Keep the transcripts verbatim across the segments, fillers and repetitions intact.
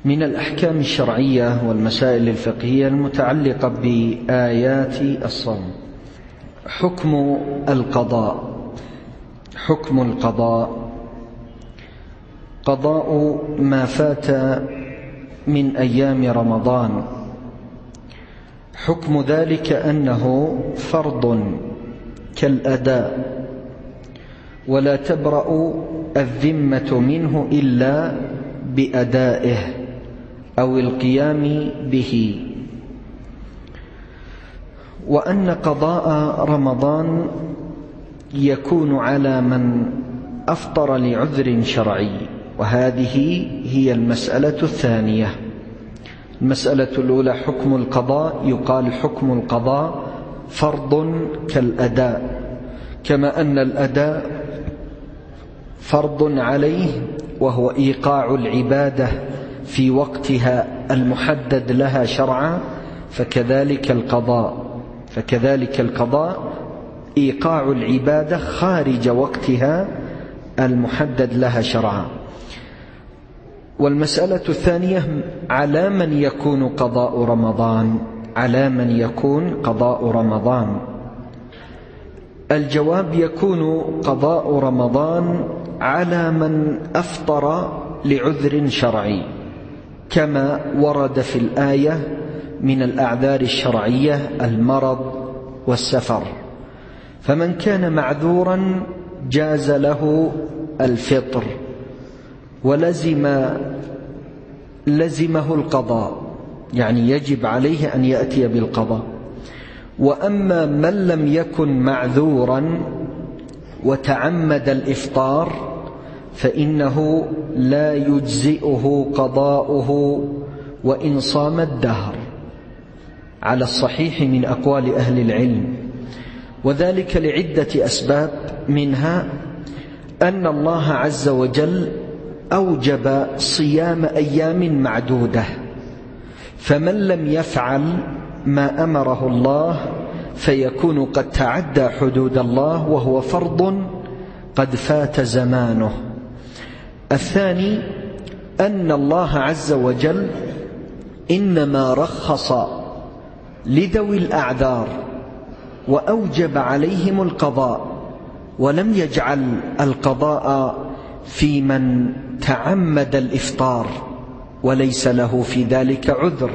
من الأحكام الشرعية والمسائل الفقهية المتعلقة بآيات الصوم. حكم القضاء. حكم القضاء قضاء ما فات من أيام رمضان. حكم ذلك أنه فرض كالأداء، ولا تبرأ الذمة منه إلا بأدائه أو القيام به. وأن قضاء رمضان يكون على من أفطر لعذر شرعي، وهذه هي المسألة الثانية. المسألة الأولى حكم القضاء، يقال حكم القضاء فرض كالأداء، كما أن الأداء فرض عليه وهو إيقاع العبادة في وقتها المحدد لها شرعا، فكذلك القضاء فكذلك القضاء إيقاع العبادة خارج وقتها المحدد لها شرعا. والمسألة الثانية على من يكون قضاء رمضان على من يكون قضاء رمضان الجواب يكون قضاء رمضان على من أفطر لعذر شرعي، كما ورد في الآية من الأعذار الشرعية المرض والسفر. فمن كان معذورا جاز له الفطر ولزم لزمه القضاء، يعني يجب عليه أن يأتي بالقضاء. وأما من لم يكن معذورا وتعمد الإفطار فإنه لا يجزئه قضاؤه وإن صام الدهر، على الصحيح من أقوال أهل العلم، وذلك لعدة أسباب. منها أن الله عز وجل أوجب صيام أيام معدودة، فمن لم يفعل ما أمره الله فيكون قد تعدى حدود الله، وهو فرض قد فات زمانه. الثاني أن الله عز وجل إنما رخص لذوي الأعذار وأوجب عليهم القضاء، ولم يجعل القضاء في من تعمد الإفطار وليس له في ذلك عذر.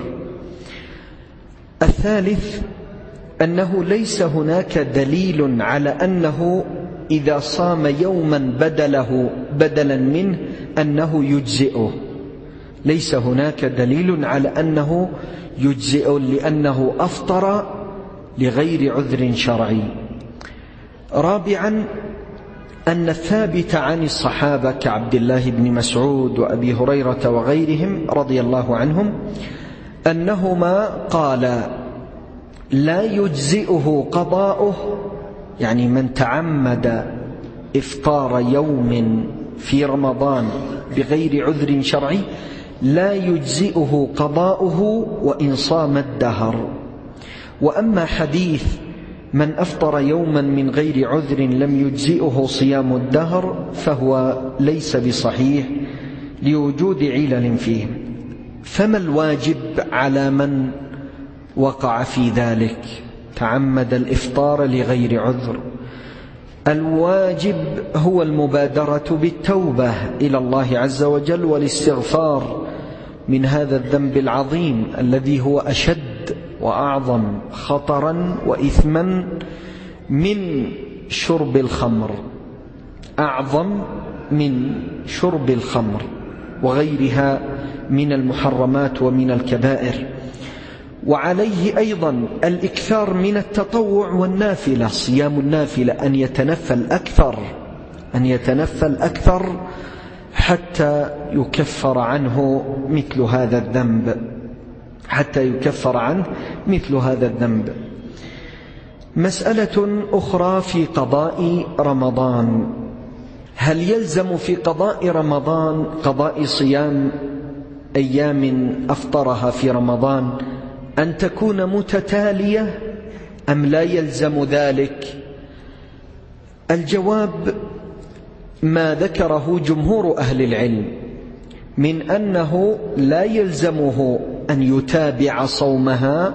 الثالث أنه ليس هناك دليل على أنه إذا صام يوما بدله بدلا منه أنه يجزئه، ليس هناك دليل على أنه يجزئه لأنه أفطر لغير عذر شرعي. رابعا أن الثابت عن الصحابة كعبد الله بن مسعود وأبي هريرة وغيرهم رضي الله عنهم أنهما قالا لا يجزئه قضاؤه، يعني من تعمد إفطار يوم في رمضان بغير عذر شرعي لا يجزئه قضاؤه وإن صام الدهر. وأما حديث من أفطر يوما من غير عذر لم يجزئه صيام الدهر فهو ليس بصحيح لوجود علل فيه. فما الواجب على من وقع في ذلك تعمد الإفطار لغير عذر؟ الواجب هو المبادرة بالتوبة إلى الله عز وجل والاستغفار من هذا الذنب العظيم الذي هو أشد وأعظم خطرا وإثما من شرب الخمر، أعظم من شرب الخمر وغيرها من المحرمات ومن الكبائر. وعليه أيضا الإكثار من التطوع والنافلة، صيام النافلة، أن يتنفل أكثر أن يتنفل أكثر حتى يكفر عنه مثل هذا الذنب حتى يكفر عنه مثل هذا الذنب. مسألة أخرى في قضاء رمضان: هل يلزم في قضاء رمضان قضاء صيام أيام أفطرها في رمضان أن تكون متتالية أم لا يلزم ذلك؟ الجواب ما ذكره جمهور أهل العلم من أنه لا يلزمه أن يتابع صومها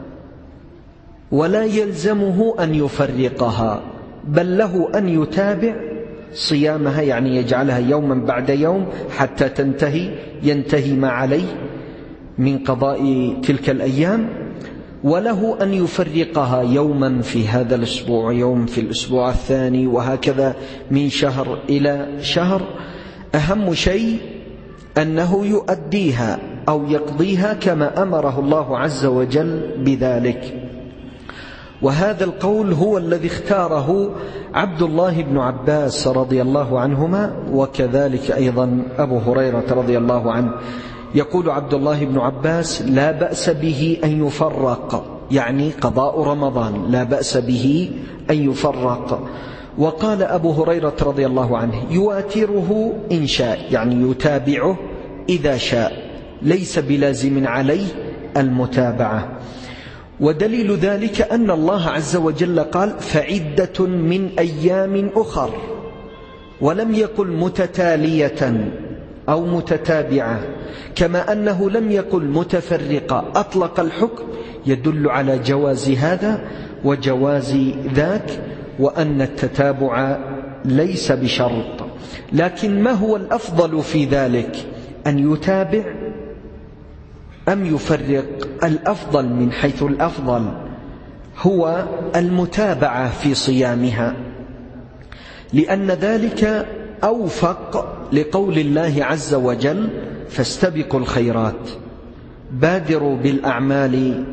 ولا يلزمه أن يفرقها، بل له أن يتابع صيامها، يعني يجعلها يوما بعد يوم حتى تنتهي ينتهي ما عليه من قضاء تلك الأيام، وله أن يفرقها يوما في هذا الأسبوع، يوم في الأسبوع الثاني، وهكذا من شهر إلى شهر. أهم شيء أنه يؤديها أو يقضيها كما أمره الله عز وجل بذلك. وهذا القول هو الذي اختاره عبد الله بن عباس رضي الله عنهما، وكذلك أيضا أبو هريرة رضي الله عنه. يقول عبد الله بن عباس: لا بأس به أن يفرق، يعني قضاء رمضان لا بأس به أن يفرق. وقال أبو هريرة رضي الله عنه: يواتره إن شاء، يعني يتابعه إذا شاء، ليس بلازم عليه المتابعة. ودليل ذلك أن الله عز وجل قال: فعدة من أيام أخر، ولم يقل متتالية أو متتابعة، كما أنه لم يقل متفرقة. أطلق الحكم يدل على جواز هذا وجواز ذاك، وأن التتابع ليس بشرط. لكن ما هو الأفضل في ذلك؟ أن يتابع أم يفرق؟ الأفضل من حيث الأفضل هو المتابعة في صيامها، لأن ذلك أوفق لقول الله عز وجل: فاستبقوا الخيرات، بادروا بالأعمال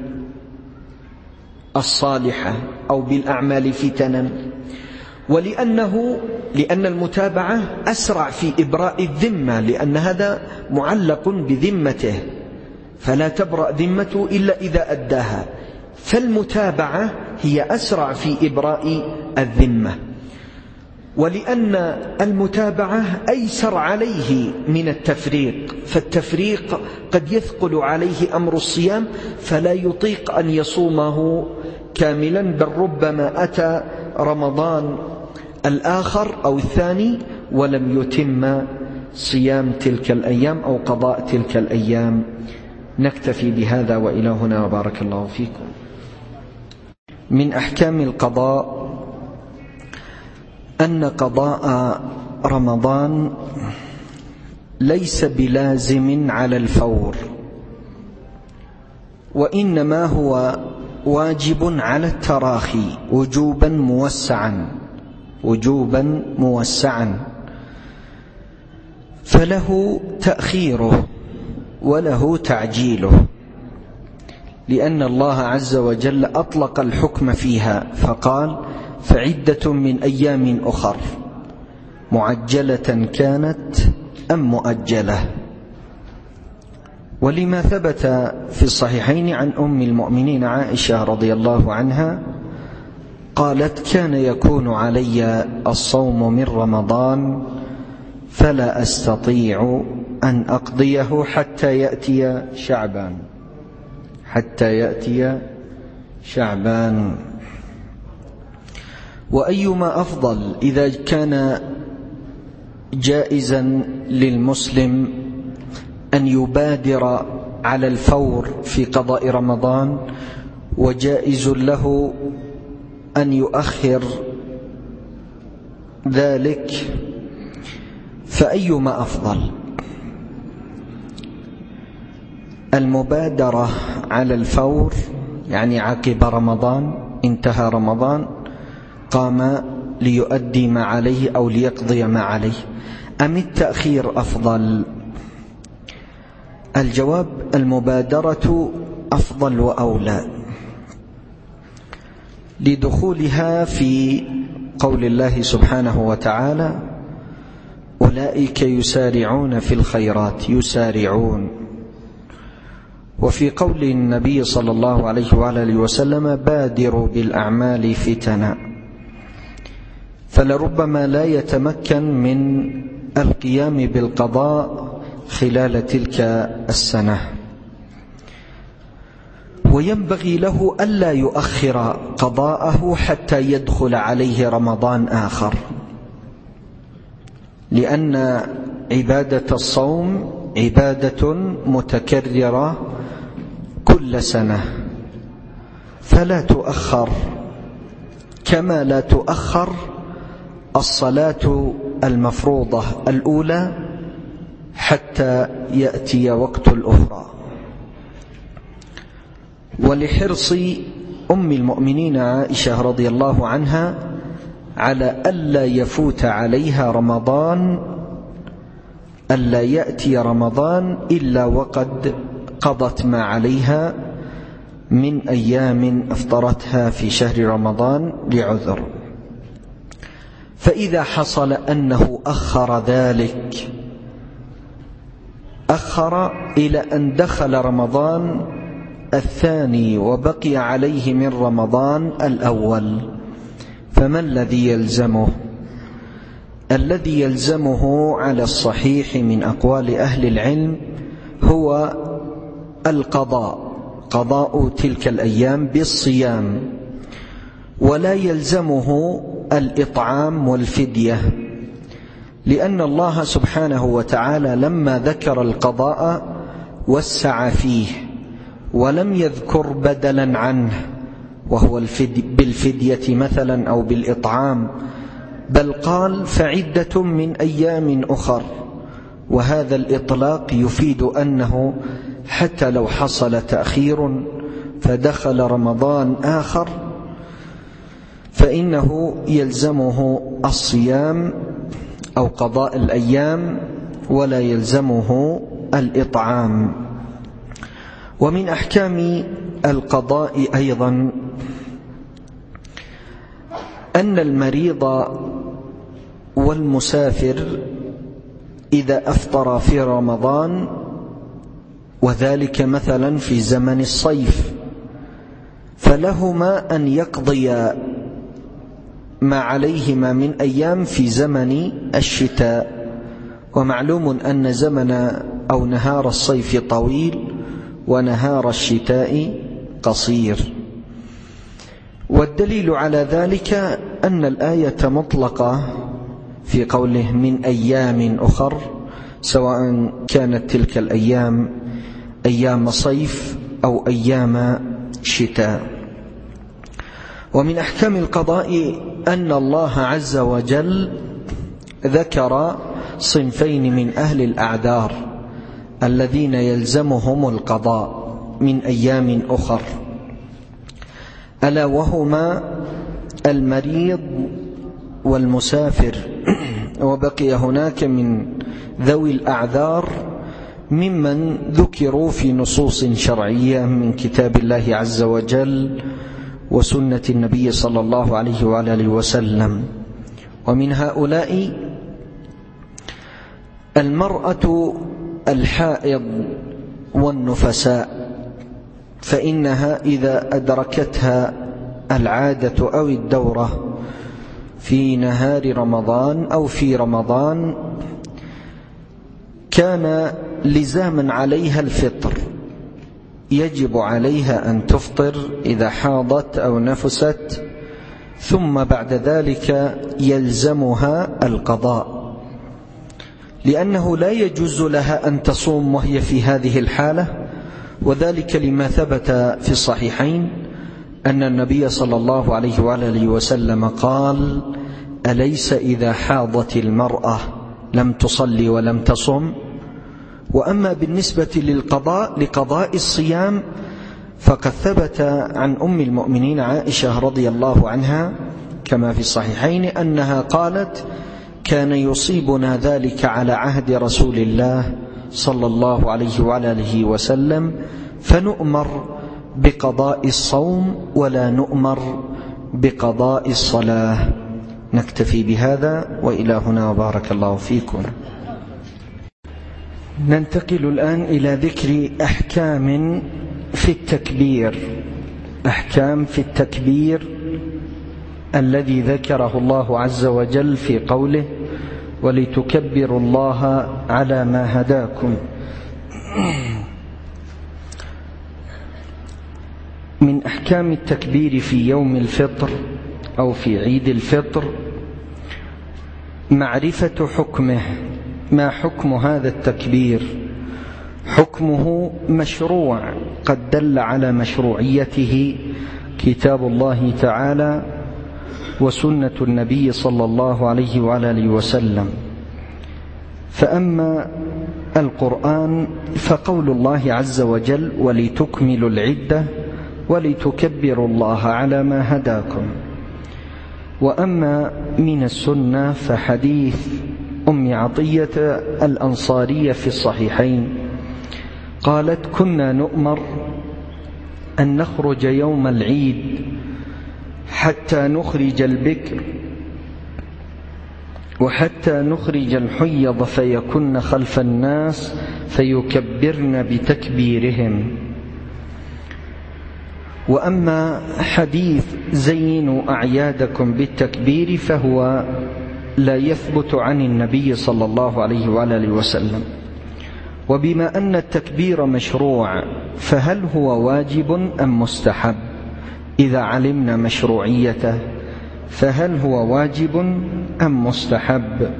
الصالحة أو بالأعمال فتنا. ولأنه لأن المتابعة أسرع في إبراء الذمة، لأن هذا معلق بذمته، فلا تبرأ ذمته إلا إذا أداها، فالمتابعة هي أسرع في إبراء الذمة. ولأن المتابعة أيسر عليه من التفريق، فالتفريق قد يثقل عليه أمر الصيام فلا يطيق أن يصومه كاملا، بل ربما أتى رمضان الآخر أو الثاني ولم يتم صيام تلك الأيام أو قضاء تلك الأيام. نكتفي بهذا وإلى هنا، وبارك الله فيكم. من أحكام القضاء أن قضاء رمضان ليس بلازم على الفور، وإنما هو واجب على التراخي وجوبا موسعا وجوبا موسعا فله تأخيره وله تعجيله، لأن الله عز وجل أطلق الحكم فيها فقال: فعدة من أيام أخر، معجلة كانت أم مؤجلة. ولما ثبت في الصحيحين عن أم المؤمنين عائشة رضي الله عنها قالت: كان يكون علي الصوم من رمضان فلا أستطيع أن أقضيه حتى يأتي شعبان حتى يأتي شعبان. وأيما أفضل إذا كان جائزا للمسلم أن يبادر على الفور في قضاء رمضان، وجائز له أن يؤخر ذلك، فأيما أفضل؟ المبادرة على الفور، يعني عقب رمضان انتهى رمضان قام ليؤدي ما عليه أو ليقضي ما عليه، أم التأخير أفضل؟ الجواب: المبادرة أفضل وأولى، لدخولها في قول الله سبحانه وتعالى: أولئك يسارعون في الخيرات، يسارعون. وفي قول النبي صلى الله عليه وآله وسلم: بادروا بالأعمال فتنا. فلربما لا يتمكن من القيام بالقضاء خلال تلك السنة، وينبغي له ألا يؤخر قضاءه حتى يدخل عليه رمضان آخر، لأن عبادة الصوم عبادة متكررة كل سنة، فلا تؤخر، كما لا تؤخر الصلاة المفروضة الأولى حتى يأتي وقت الأخرى. ولحرص أم المؤمنين عائشة رضي الله عنها على ألا يفوت عليها رمضان، ألا يأتي رمضان إلا وقد قضت ما عليها من أيام أفطرتها في شهر رمضان لعذر. فإذا حصل أنه أخر ذلك، أخر إلى أن دخل رمضان الثاني وبقي عليه من رمضان الأول، فما الذي يلزمه؟ الذي يلزمه على الصحيح من أقوال أهل العلم هو القضاء، قضاء تلك الأيام بالصيام، ولا يلزمه الإطعام والفدية، لأن الله سبحانه وتعالى لما ذكر القضاء وسع فيه ولم يذكر بدلا عنه وهو الفدي بالفدية مثلا أو بالإطعام، بل قال فعدة من أيام أخر. وهذا الإطلاق يفيد أنه حتى لو حصل تأخير فدخل رمضان آخر فإنه يلزمه الصيام أو قضاء الأيام ولا يلزمه الإطعام. ومن أحكام القضاء أيضا أن المريض والمسافر إذا أفطر في رمضان، وذلك مثلا في زمن الصيف، فلهما أن يقضيا ما عليهما من أيام في زمن الشتاء. ومعلوم أن زمن أو نهار الصيف طويل ونهار الشتاء قصير. والدليل على ذلك أن الآية مطلقة في قوله من أيام أخر، سواء كانت تلك الأيام أيام صيف أو أيام شتاء. ومن أحكام القضاء أن الله عز وجل ذكر صنفين من أهل الأعذار الذين يلزمهم القضاء من أيام أخر، ألا وهما المريض والمسافر. وبقي هناك من ذوي الأعذار ممن ذكروا في نصوص شرعية من كتاب الله عز وجل وسنة النبي صلى الله عليه وآله وسلم. ومن هؤلاء المرأة الحائض والنفساء، فإنها إذا أدركتها العادة أو الدورة في نهار رمضان أو في رمضان كان لزاما عليها الفطر، يجب عليها أن تفطر إذا حاضت أو نفست، ثم بعد ذلك يلزمها القضاء، لأنه لا يجوز لها أن تصوم وهي في هذه الحالة. وذلك لما ثبت في الصحيحين أن النبي صلى الله عليه وآله وسلم قال: أليس إذا حاضت المرأة لم تصلي ولم تصم؟ وأما بالنسبة للقضاء لقضاء الصيام فقد ثبت عن أم المؤمنين عائشة رضي الله عنها كما في الصحيحين أنها قالت: كان يصيبنا ذلك على عهد رسول الله صلى الله عليه وآله وسلم، فنؤمر بقضاء الصوم ولا نؤمر بقضاء الصلاة. نكتفي بهذا وإلى هنا وبارك الله فيكم. ننتقل الآن إلى ذكر أحكام في التكبير، أحكام في التكبير الذي ذكره الله عز وجل في قوله: ولتكبروا الله على ما هداكم. من أحكام التكبير في يوم الفطر أو في عيد الفطر معرفة حكمه، ما حكم هذا التكبير؟ حكمه مشروع، قد دل على مشروعيته كتاب الله تعالى وسنة النبي صلى الله عليه وعلى آله وسلم. فأما القرآن فقول الله عز وجل: ولتكملوا العدة ولتكبروا الله على ما هداكم. وأما من السنة فحديث أم عطية الأنصارية في الصحيحين قالت: كنا نؤمر أن نخرج يوم العيد حتى نخرج البكر وحتى نخرج الحيض فيكن خلف الناس فيكبرن بتكبيرهم. وأما حديث زينوا أعيادكم بالتكبير فهو لا يثبت عن النبي صلى الله عليه وآله وسلم. وبما أن التكبير مشروع فهل هو واجب أم مستحب؟ إذا علمنا مشروعيته فهل هو واجب أم مستحب؟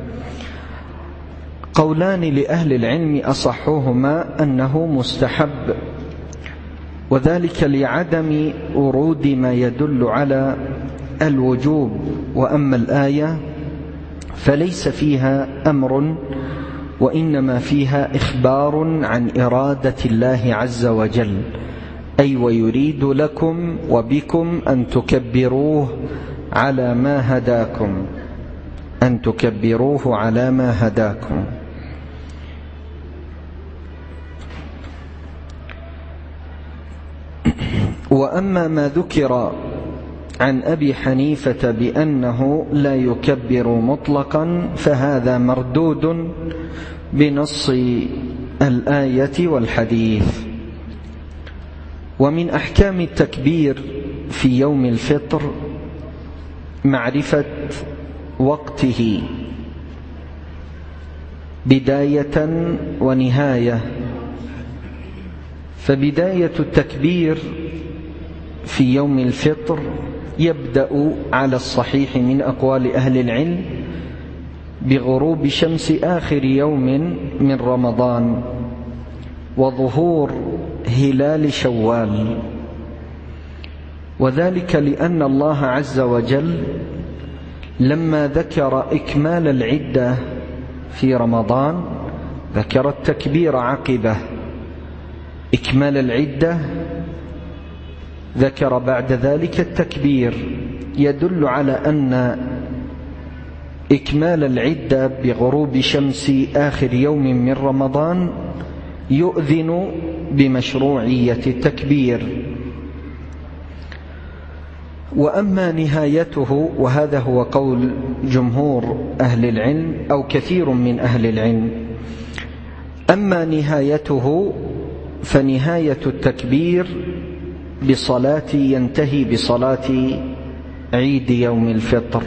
قولان لأهل العلم أصحهما أنه مستحب، وذلك لعدم ورود ما يدل على الوجوب. وأما الآية فليس فيها أمر، وإنما فيها إخبار عن إرادة الله عز وجل، أي ويريد لكم وبكم أن تكبروه على ما هداكم، أن تكبروه على ما هداكم. وأما ما ذكر عن أبي حنيفة بأنه لا يكبر مطلقا فهذا مردود بنص الآية والحديث. ومن أحكام التكبير في يوم الفطر معرفة وقته بداية ونهاية. فبداية التكبير في يوم الفطر يبدأ على الصحيح من أقوال أهل العلم بغروب شمس آخر يوم من رمضان وظهور هلال شوال، وذلك لأن الله عز وجل لما ذكر إكمال العدة في رمضان ذكر التكبير عقبه. إكمال العدة ذكر بعد ذلك التكبير، يدل على أن إكمال العدة بغروب شمس آخر يوم من رمضان يؤذن بمشروعية التكبير. وأما نهايته، وهذا هو قول جمهور أهل العلم أو كثير من أهل العلم، أما نهايته فنهاية التكبير بصلاة ينتهي بصلاة عيد يوم الفطر،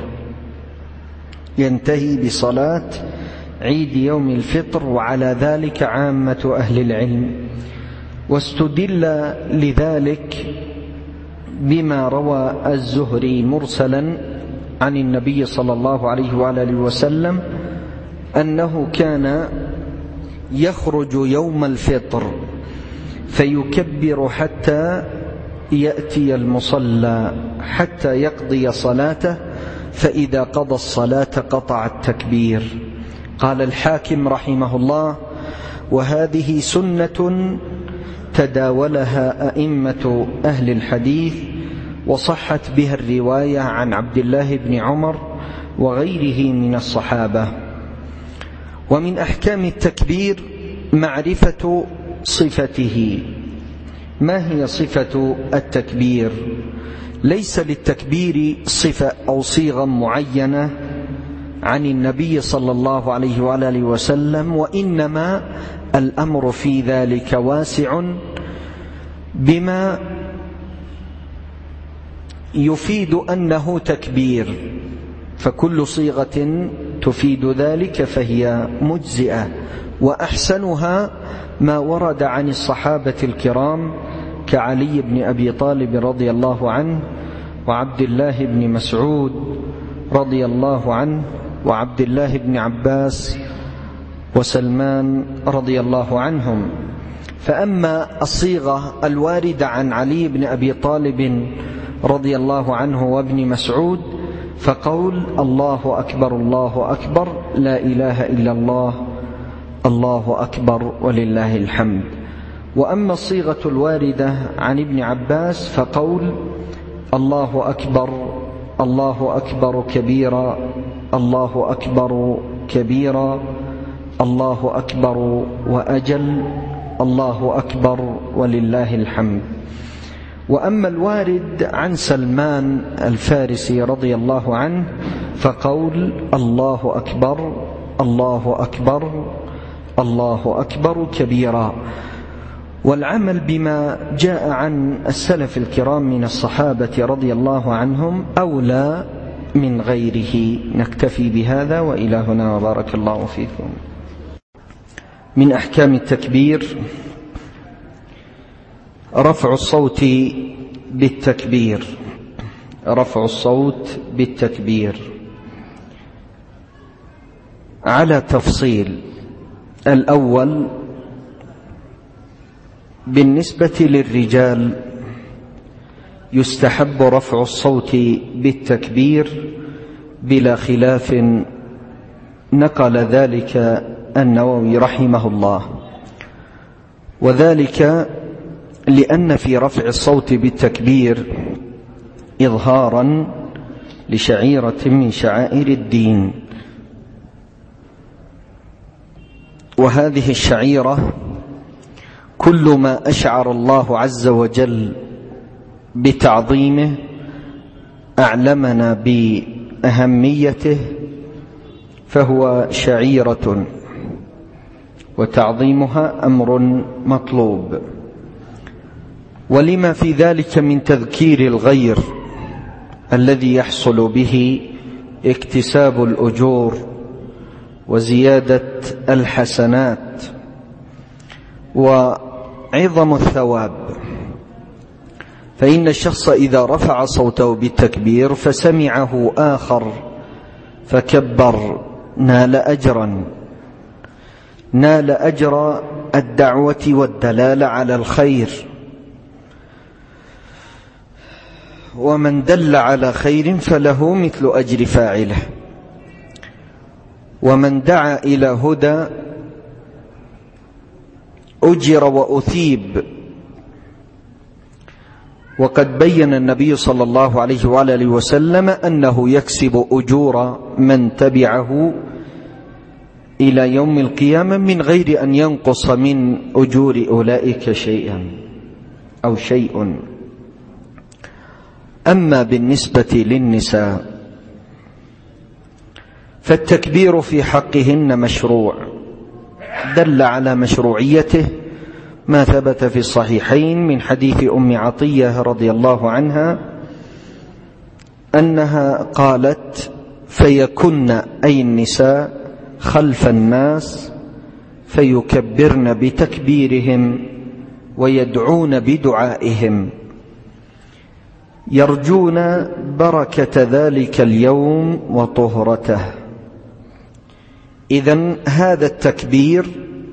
ينتهي بصلاة عيد يوم الفطر، وعلى ذلك عامة أهل العلم. واستدل لذلك بما روى الزهري مرسلا عن النبي صلى الله عليه وآله وسلم أنه كان يخرج يوم الفطر فيكبر حتى يأتي المصلى حتى يقضي صلاته، فإذا قضى الصلاة قطع التكبير. قال الحاكم رحمه الله: وهذه سنة تداولها أئمة أهل الحديث، وصحت بها الرواية عن عبد الله بن عمر وغيره من الصحابة. ومن أحكام التكبير معرفة صفته. ما هي صفة التكبير؟ ليس للتكبير صفة أو صيغة معينة عن النبي صلى الله عليه وآله وسلم، وإنما الأمر في ذلك واسع بما يفيد أنه تكبير، فكل صيغة تفيد ذلك فهي مجزئة. وأحسنها ما ورد عن الصحابة الكرام كعلي بن أبي طالب رضي الله عنه، وعبد الله بن مسعود رضي الله عنه، وعبد الله بن عباس، وسلمان رضي الله عنهم. فأما الصيغة الواردة عن علي بن أبي طالب رضي الله عنه وابن مسعود فقول الله أكبر الله أكبر لا إله إلا الله الله أكبر ولله الحمد. وأما الصيغة الواردة عن ابن عباس فقول الله أكبر الله أكبر كبيرا الله أكبر كبيرا الله أكبر وأجل الله أكبر ولله الحمد. وأما الوارد عن سلمان الفارسي رضي الله عنه فقول الله أكبر الله أكبر الله أكبر كبيرا. والعمل بما جاء عن السلف الكرام من الصحابة رضي الله عنهم أولى من غيره. نكتفي بهذا وإلى هنا وبارك الله فيكم. من أحكام التكبير رفع الصوت بالتكبير رفع الصوت بالتكبير على تفصيل. الأول بالنسبة للرجال يستحب رفع الصوت بالتكبير بلا خلاف، نقل ذلك النووي رحمه الله، وذلك لأن في رفع الصوت بالتكبير إظهارا لشعيرة من شعائر الدين، وهذه الشعيرة كل ما أشعر الله عز وجل بتعظيمه أعلمنا بأهميته فهو شعيرة، وتعظيمها أمر مطلوب. ولما في ذلك من تذكير الغير الذي يحصل به اكتساب الأجور وزيادة الحسنات وعظم الثواب. فإن الشخص إذا رفع صوته بالتكبير فسمعه آخر فكبر نال أجرا نال أجر الدعوة والدلالة على الخير، ومن دل على خير فله مثل أجر فاعله، ومن دعا إلى هدى أجر وأثيب. وقد بين النبي صلى الله عليه وآله وسلم أنه يكسب أجور من تبعه إلى يوم القيامة من غير أن ينقص من أجور أولئك شيئا أو شيء. أما بالنسبة للنساء فالتكبير في حقهن مشروع، دل على مشروعيته ما ثبت في الصحيحين من حديث أم عطية رضي الله عنها أنها قالت: فيكن أي النساء خلف الناس فيكبرن بتكبيرهم ويدعون بدعائهم يرجون بركة ذلك اليوم وطهرته. إذن هذا التكبير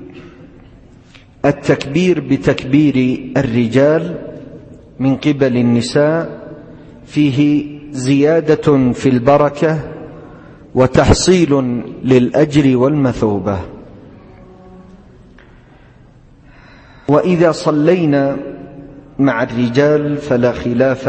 التكبير بتكبير الرجال من قبل النساء فيه زيادة في البركة وتحصيل للأجر والمثوبة. وإذا صلينا مع الرجال فلا خلاف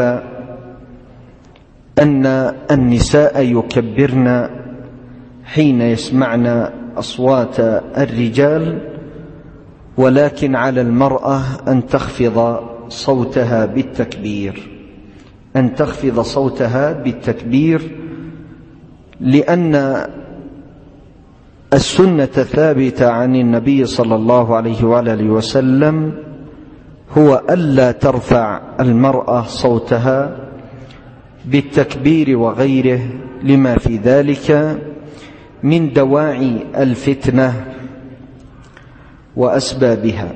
أن النساء يكبرن حين يسمعن أصوات الرجال، ولكن على المرأة أن تخفض صوتها بالتكبير أن تخفض صوتها بالتكبير لأن السنة الثابتة عن النبي صلى الله عليه وآله وسلم هو ألا ترفع المرأة صوتها بالتكبير وغيره لما في ذلك من دواعي الفتنة وأسبابها.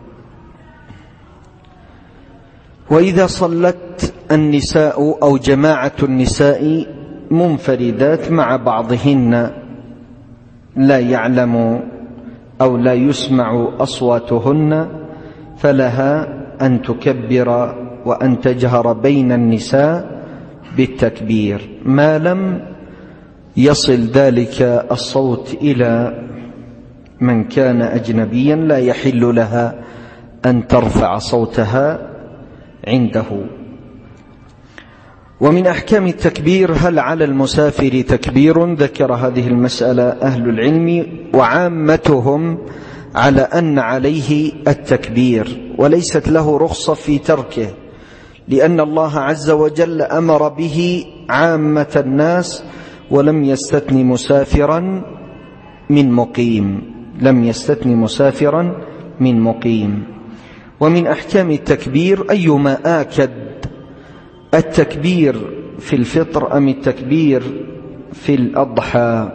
وإذا صلت النساء أو جماعة النساء منفردات مع بعضهن لا يعلم أو لا يسمع أصواتهن فلها أن تكبر وأن تجهر بين النساء بالتكبير ما لم يصل ذلك الصوت إلى من كان أجنبيا لا يحل لها أن ترفع صوتها عنده. ومن أحكام التكبير: هل على المسافر تكبير؟ ذكر هذه المسألة أهل العلم، وعامتهم على أن عليه التكبير وليست له رخصة في تركه، لأن الله عز وجل أمر به عامة الناس ولم يستثن مسافرا من مقيم لم يستثن مسافرا من مقيم. ومن أحكام التكبير: أيما آكد، التكبير في الفطر أم التكبير في الأضحى؟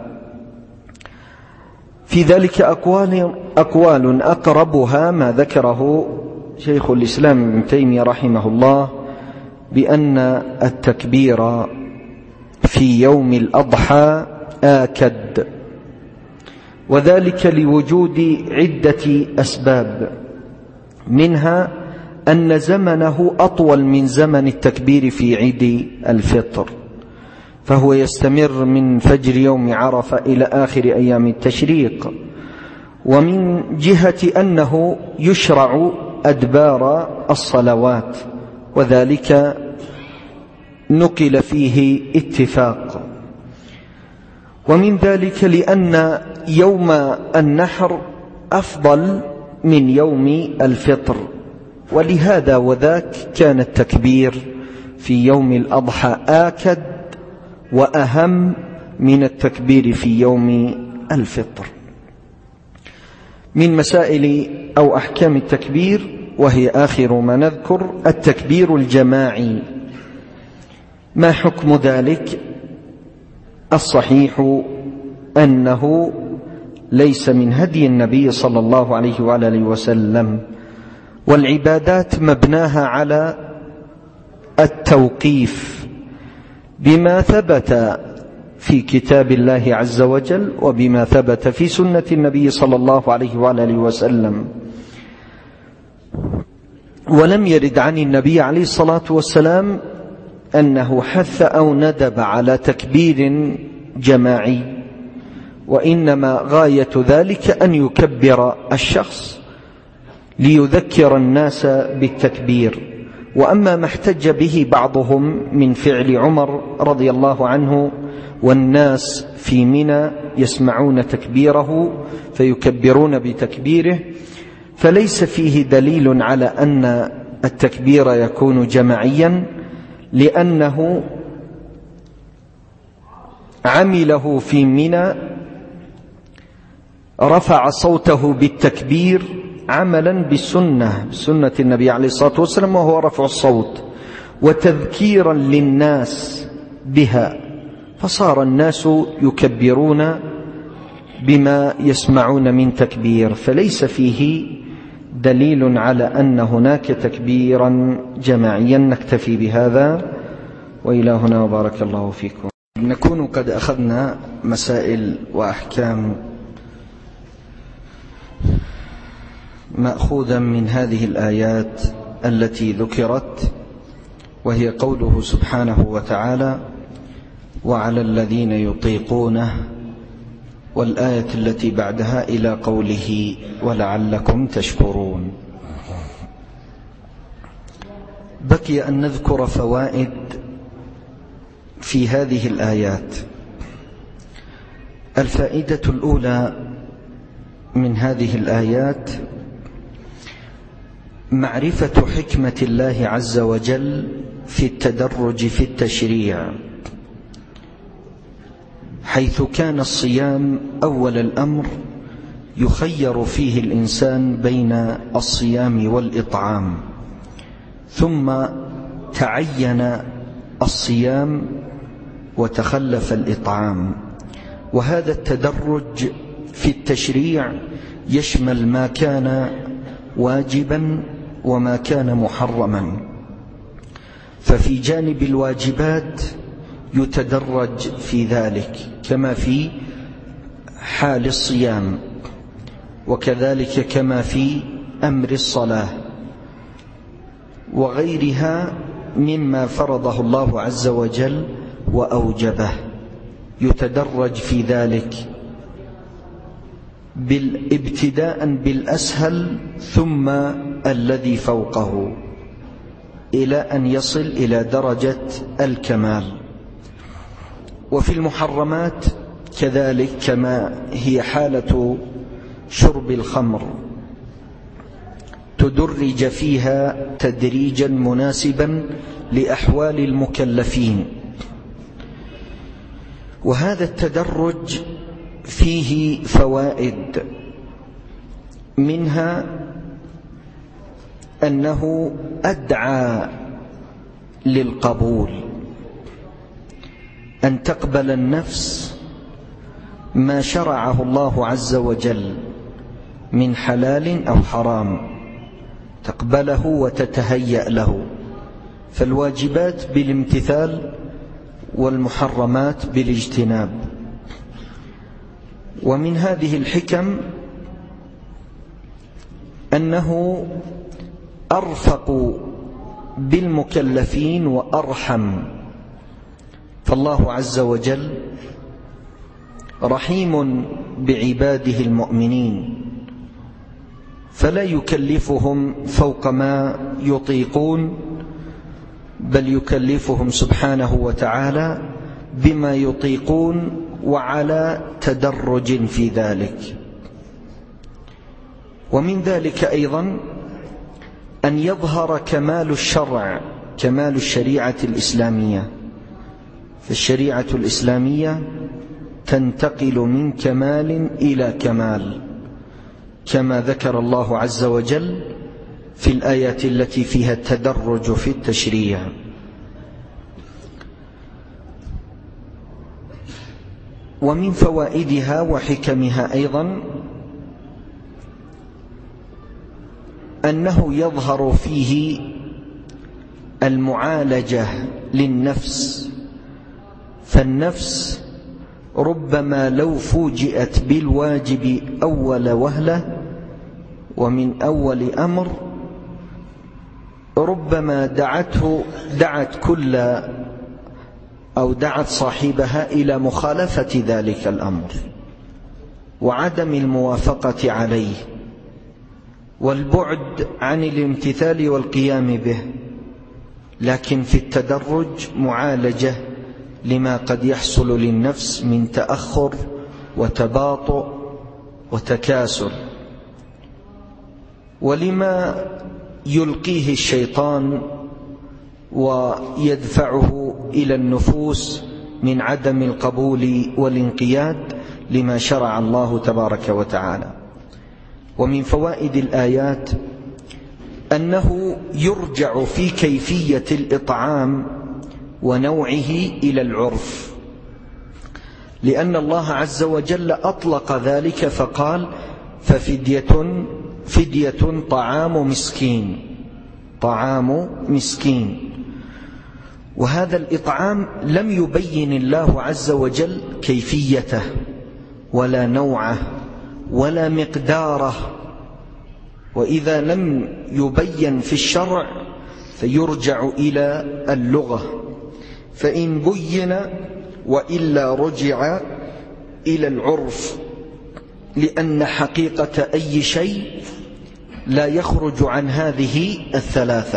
في ذلك أقوال, أقوال أقربها ما ذكره شيخ الإسلام ابن تيمية رحمه الله، بأن التكبير في يوم الأضحى آكد، وذلك لوجود عدة أسباب، منها أن زمنه أطول من زمن التكبير في عيد الفطر، فهو يستمر من فجر يوم عرفة إلى آخر أيام التشريق، ومن جهة أنه يشرع أدبار الصلوات، وذلك نقل فيه اتفاق. ومن ذلك لأن يوم النحر أفضل من يوم الفطر، ولهذا وذاك كان التكبير في يوم الأضحى آكد وأهم من التكبير في يوم الفطر. من مسائل أو أحكام التكبير، وهي آخر ما نذكر، التكبير الجماعي. ما حكم ذلك؟ الصحيح أنه ليس من هدي النبي صلى الله عليه وآله وسلم، والعبادات مبناها على التوقيف بما ثبت في كتاب الله عز وجل وبما ثبت في سنة النبي صلى الله عليه وآله وسلم. ولم يرد عن النبي عليه الصلاة والسلام أنه حث أو ندب على تكبير جماعي، وإنما غاية ذلك أن يكبر الشخص ليذكر الناس بالتكبير. وأما ما احتج به بعضهم من فعل عمر رضي الله عنه والناس في منى يسمعون تكبيره فيكبرون بتكبيره، فليس فيه دليل على أن التكبير يكون جماعيا، لأنه عمله في منى، رفع صوته بالتكبير عملا بالسنة سنة النبي عليه الصلاة والسلام، وهو رفع الصوت وتذكيرا للناس بها، فصار الناس يكبرون بما يسمعون من تكبير، فليس فيه دليل على أن هناك تكبيرا جماعيا. نكتفي بهذا، وإلى هنا وبارك الله فيكم. نكون قد أخذنا مسائل وأحكام مأخوذا من هذه الآيات التي ذكرت، وهي قوله سبحانه وتعالى: وعلى الذين يطيقونه، والآية التي بعدها إلى قوله: ولعلكم تشكرون. بقي أن نذكر فوائد في هذه الآيات. الفائدة الأولى من هذه الآيات معرفة حكمة الله عز وجل في التدرج في التشريع، حيث كان الصيام أول الأمر يخير فيه الإنسان بين الصيام والإطعام، ثم تعين الصيام وتخلف الإطعام. وهذا التدرج في التشريع يشمل ما كان واجبا وما كان محرما، ففي جانب الواجبات يتدرج في ذلك كما في حال الصيام، وكذلك كما في أمر الصلاة وغيرها مما فرضه الله عز وجل وأوجبه، يتدرج في ذلك ابتداء بالأسهل ثم الذي فوقه إلى أن يصل إلى درجة الكمال. وفي المحرمات كذلك كما هي حالة شرب الخمر، تدرج فيها تدريجا مناسبا لأحوال المكلفين، وهذا التدرج فيه فوائد، منها أنه أدعى للقبول، أن تقبل النفس ما شرعه الله عز وجل من حلال أو حرام، تقبله وتتهيأ له، فالواجبات بالامتثال والمحرمات بالاجتناب. ومن هذه الحكم أنه أرفق بالمكلفين وأرحم، فالله عز وجل رحيم بعباده المؤمنين، فلا يكلفهم فوق ما يطيقون، بل يكلفهم سبحانه وتعالى بما يطيقون وعلى تدرج في ذلك. ومن ذلك أيضا أن يظهر كمال الشرع، كمال الشريعة الإسلامية، فالشريعة الإسلامية تنتقل من كمال إلى كمال، كما ذكر الله عز وجل في الآيات التي فيها التدرج في التشريع. ومن فوائدها وحكمها أيضا أنه يظهر فيه المعالجة للنفس، فالنفس ربما لو فوجئت بالواجب أول وهلة ومن أول أمر ربما دعته دعت كل أو دعت صاحبها إلى مخالفة ذلك الأمر وعدم الموافقة عليه والبعد عن الامتثال والقيام به. لكن في التدرج معالجة لما قد يحصل للنفس من تأخر وتباطؤ وتكاسل، ولما يلقيه الشيطان ويدفعه إلى النفوس من عدم القبول والانقياد لما شرع الله تبارك وتعالى. ومن فوائد الآيات أنه يرجع في كيفية الإطعام ونوعه إلى العرف، لأن الله عز وجل أطلق ذلك فقال ففدية فدية طعام مسكين، طعام مسكين. وهذا الإطعام لم يبين الله عز وجل كيفيته ولا نوعه ولا مقداره، وإذا لم يبين في الشرع فيرجع إلى اللغة، فإن بين وإلا رجع إلى العرف، لأن حقيقة أي شيء لا يخرج عن هذه الثلاثة،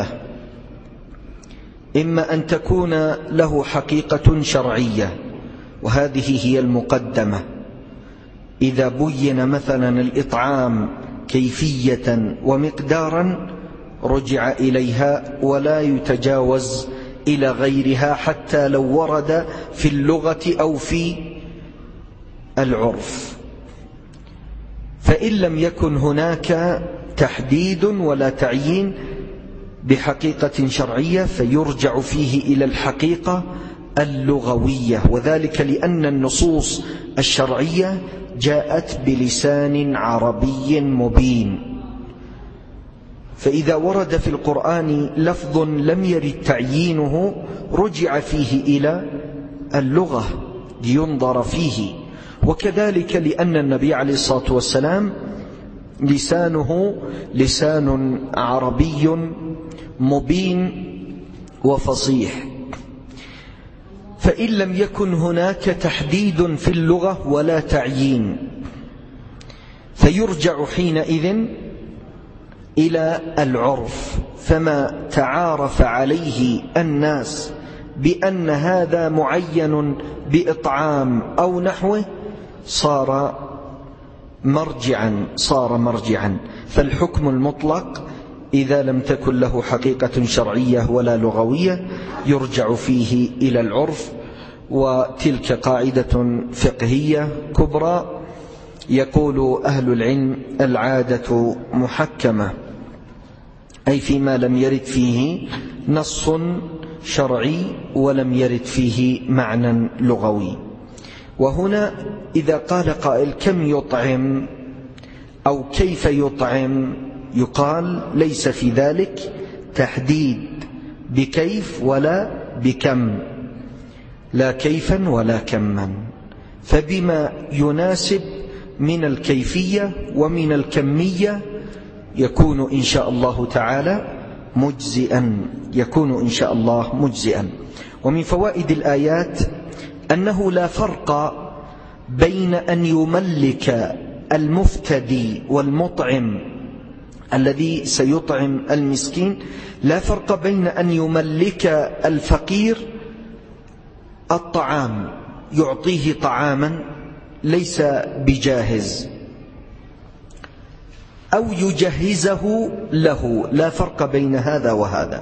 إما أن تكون له حقيقة شرعية وهذه هي المقدمة، إذا بين مثلا الإطعام كيفية ومقدارا رجع إليها ولا يتجاوز إلى غيرها حتى لو ورد في اللغة أو في العرف. فإن لم يكن هناك تحديد ولا تعيين بحقيقة شرعية فيرجع فيه إلى الحقيقة اللغوية، وذلك لأن النصوص الشرعية جاءت بلسان عربي مبين، فإذا ورد في القرآن لفظ لم يرد تعيينه رجع فيه إلى اللغة لينظر فيه. وكذلك لأن النبي عليه الصلاة والسلام لسانه لسان عربي مبين وفصيح. فإن لم يكن هناك تحديد في اللغة ولا تعيين فيرجع حينئذ إلى العرف، فما تعارف عليه الناس بأن هذا معين بإطعام أو نحوه صار مرجعا صار مرجعا فالحكم المطلق إذا لم تكن له حقيقة شرعية ولا لغوية يرجع فيه إلى العرف. وتلك قاعدة فقهية كبرى يقول أهل العلم: العادة محكمة، أي فيما لم يرد فيه نص شرعي ولم يرد فيه معنى لغوي. وهنا إذا قال قائل كم يطعم أو كيف يطعم، يقال ليس في ذلك تحديد بكيف ولا بكم، لا كيفا ولا كما، فبما يناسب من الكيفية ومن الكمية يكون إن شاء الله تعالى مجزئا يكون إن شاء الله مجزئا. ومن فوائد الآيات أنه لا فرق بين أن يملك المفتدي والمطعم الذي سيطعم المسكين، لا فرق بين أن يملك الفقير الطعام يعطيه طعاما ليس بجاهز أو يجهزه له، لا فرق بين هذا وهذا،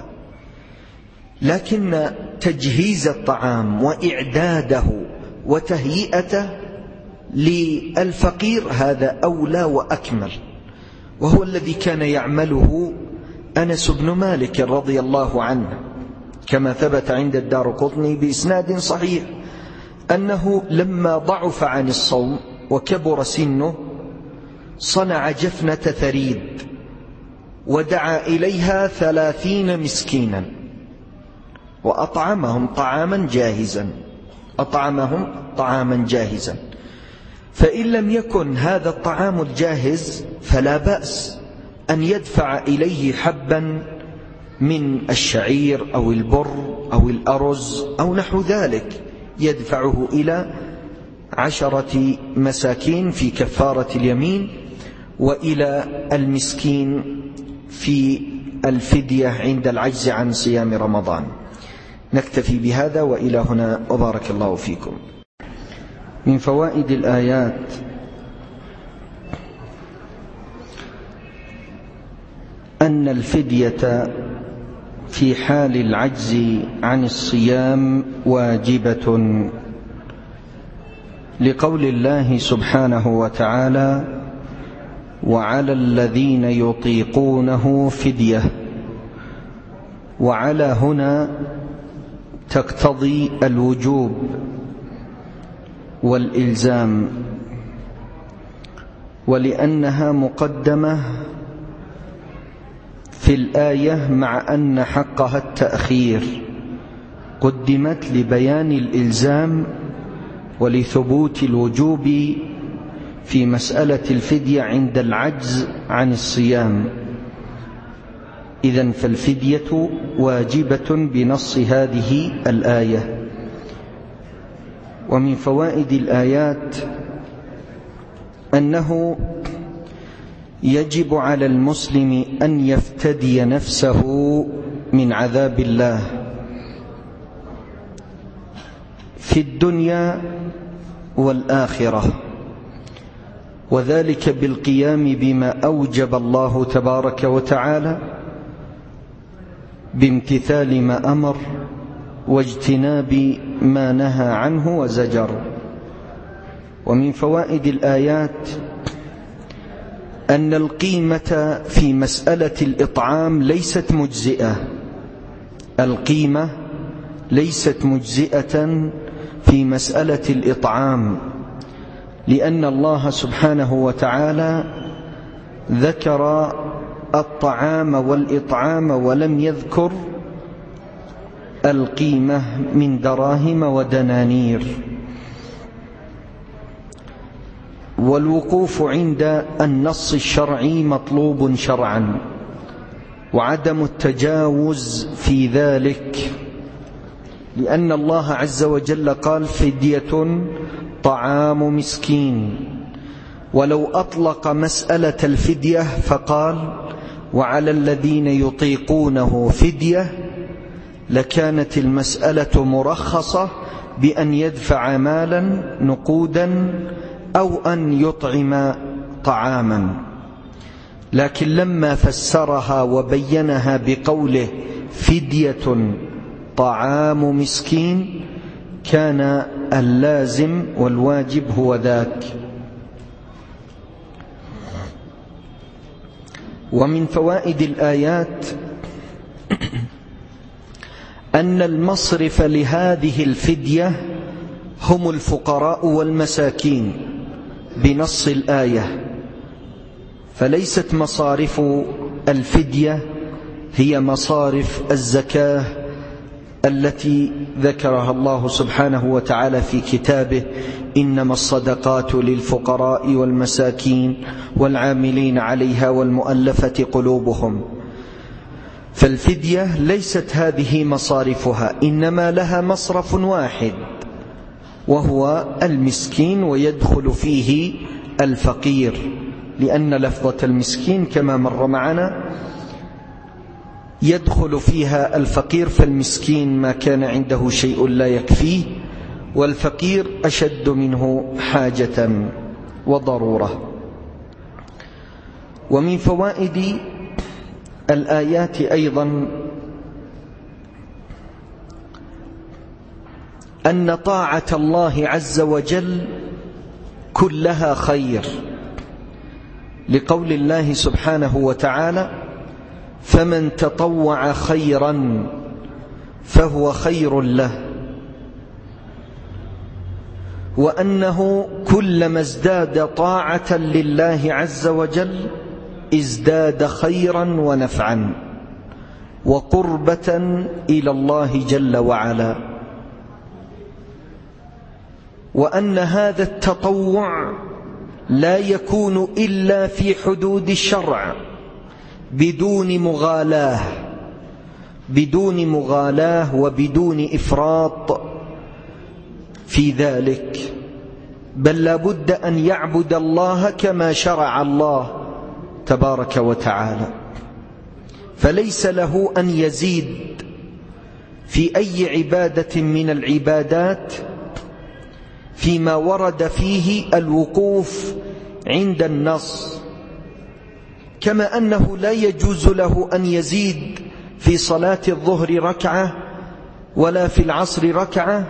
لكن تجهيز الطعام وإعداده وتهيئته للفقير هذا أولى وأكمل، وهو الذي كان يعمله أنس بن مالك رضي الله عنه كما ثبت عند الدارقطني بإسناد صحيح أنه لما ضعف عن الصوم وكبر سنه صنع جفنة ثريد ودعا إليها ثلاثين مسكينا وأطعمهم طعاما جاهزا أطعمهم طعاما جاهزا. فإن لم يكن هذا الطعام الجاهز فلا بأس أن يدفع إليه حبا من الشعير أو البر أو الأرز أو نحو ذلك، يدفعه إلى عشرة مساكين في كفارة اليمين، وإلى المسكين في الفدية عند العجز عن صيام رمضان. نكتفي بهذا وإلى هنا، وبارك الله فيكم. من فوائد الآيات أن الفدية في حال العجز عن الصيام واجبة، لقول الله سبحانه وتعالى: وعلى الذين يطيقونه فدية. وعلى هنا تقتضي الوجوب والإلزام، ولأنها مقدمة في الآية مع أن حقها التأخير، قدمت لبيان الإلزام ولثبوت الوجوب في مسألة الفدية عند العجز عن الصيام. إذن فالفدية واجبة بنص هذه الآية. ومن فوائد الآيات أنه يجب على المسلم أن يفتدي نفسه من عذاب الله في الدنيا والآخرة، وذلك بالقيام بما أوجب الله تبارك وتعالى بامتثال ما أمر واجتناب ما نهى عنه وزجر. ومن فوائد الآيات أن القيمة في مسألة الإطعام ليست مجزئة، القيمة ليست مجزئة في مسألة الإطعام، لأن الله سبحانه وتعالى ذكر الطعام والإطعام ولم يذكر القيمة من دراهم ودنانير. والوقوف عند النص الشرعي مطلوب شرعا، وعدم التجاوز في ذلك، لأن الله عز وجل قال فدية طعام مسكين، ولو أطلق مسألة الفدية فقال وعلى الذين يطيقونه فدية لكانت المسألة مرخصة بأن يدفع مالا نقودا أو أن يطعم طعاما، لكن لما فسرها وبينها بقوله فدية طعام مسكين كان اللازم والواجب هو ذاك. ومن فوائد الآيات أن المصرف لهذه الفدية هم الفقراء والمساكين بنص الآية، فليست مصارف الفدية هي مصارف الزكاة التي ذكرها الله سبحانه وتعالى في كتابه إنما الصدقات للفقراء والمساكين والعاملين عليها والمؤلفة قلوبهم. فالفدية ليست هذه مصارفها، إنما لها مصرف واحد وهو المسكين، ويدخل فيه الفقير، لأن لفظة المسكين كما مر معنا يدخل فيها الفقير، فالمسكين ما كان عنده شيء لا يكفيه، والفقير أشد منه حاجة وضرورة. ومن فوائد الآيات أيضا أن طاعة الله عز وجل كلها خير، لقول الله سبحانه وتعالى فمن تطوع خيرا فهو خير له، وأنه كلما ازداد طاعة لله عز وجل ازداد خيرا ونفعا وقربة إلى الله جل وعلا، وأن هذا التطوع لا يكون إلا في حدود الشرع بدون مغالاة بدون مغالاة وبدون إفراط في ذلك، بل لا بد أن يعبد الله كما شرع الله تبارك وتعالى، فليس له أن يزيد في أي عبادة من العبادات فيما ورد فيه الوقوف عند النص، كما أنه لا يجوز له أن يزيد في صلاة الظهر ركعة ولا في العصر ركعة،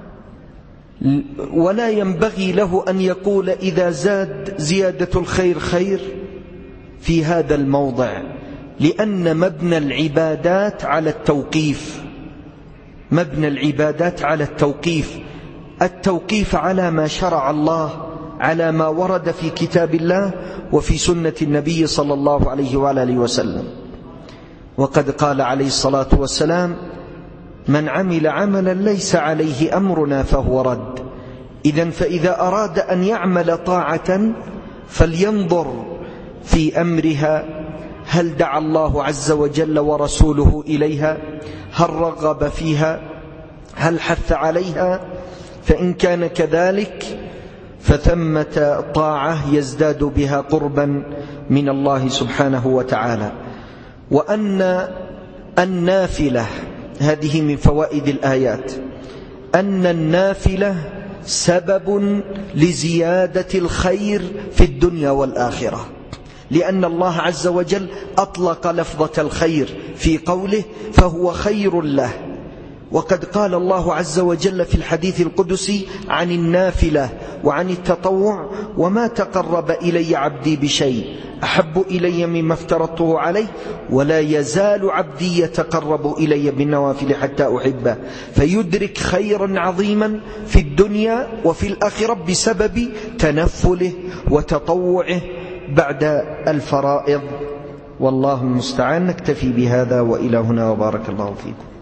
ولا ينبغي له أن يقول إذا زاد زيادة الخير خير في هذا الموضع، لأن مبنى العبادات على التوقيف مبنى العبادات على التوقيف التوقيف على ما شرع الله، على ما ورد في كتاب الله وفي سنة النبي صلى الله عليه وآله وسلم. وقد قال عليه الصلاة والسلام من عمل عملا ليس عليه أمرنا فهو رد. إذن فإذا أراد أن يعمل طاعة فلينظر في أمرها، هل دعا الله عز وجل ورسوله إليها؟ هل رغب فيها؟ هل حث عليها؟ فإن كان كذلك فثمة طاعة يزداد بها قربا من الله سبحانه وتعالى. وأن النافلة، هذه من فوائد الآيات، أن النافلة سبب لزيادة الخير في الدنيا والآخرة، لأن الله عز وجل أطلق لفظة الخير في قوله فهو خير له، وقد قال الله عز وجل في الحديث القدسي عن النافلة وعن التطوع وما تقرب إلي عبدي بشيء أحب إلي مما افترضته عليه ولا يزال عبدي يتقرب إلي بالنوافل حتى أحبه، فيدرك خيرا عظيما في الدنيا وفي الآخرة بسبب تنفله وتطوعه بعد الفرائض. والله المستعان. نكتفي بهذا وإلى هنا وبارك الله فيكم.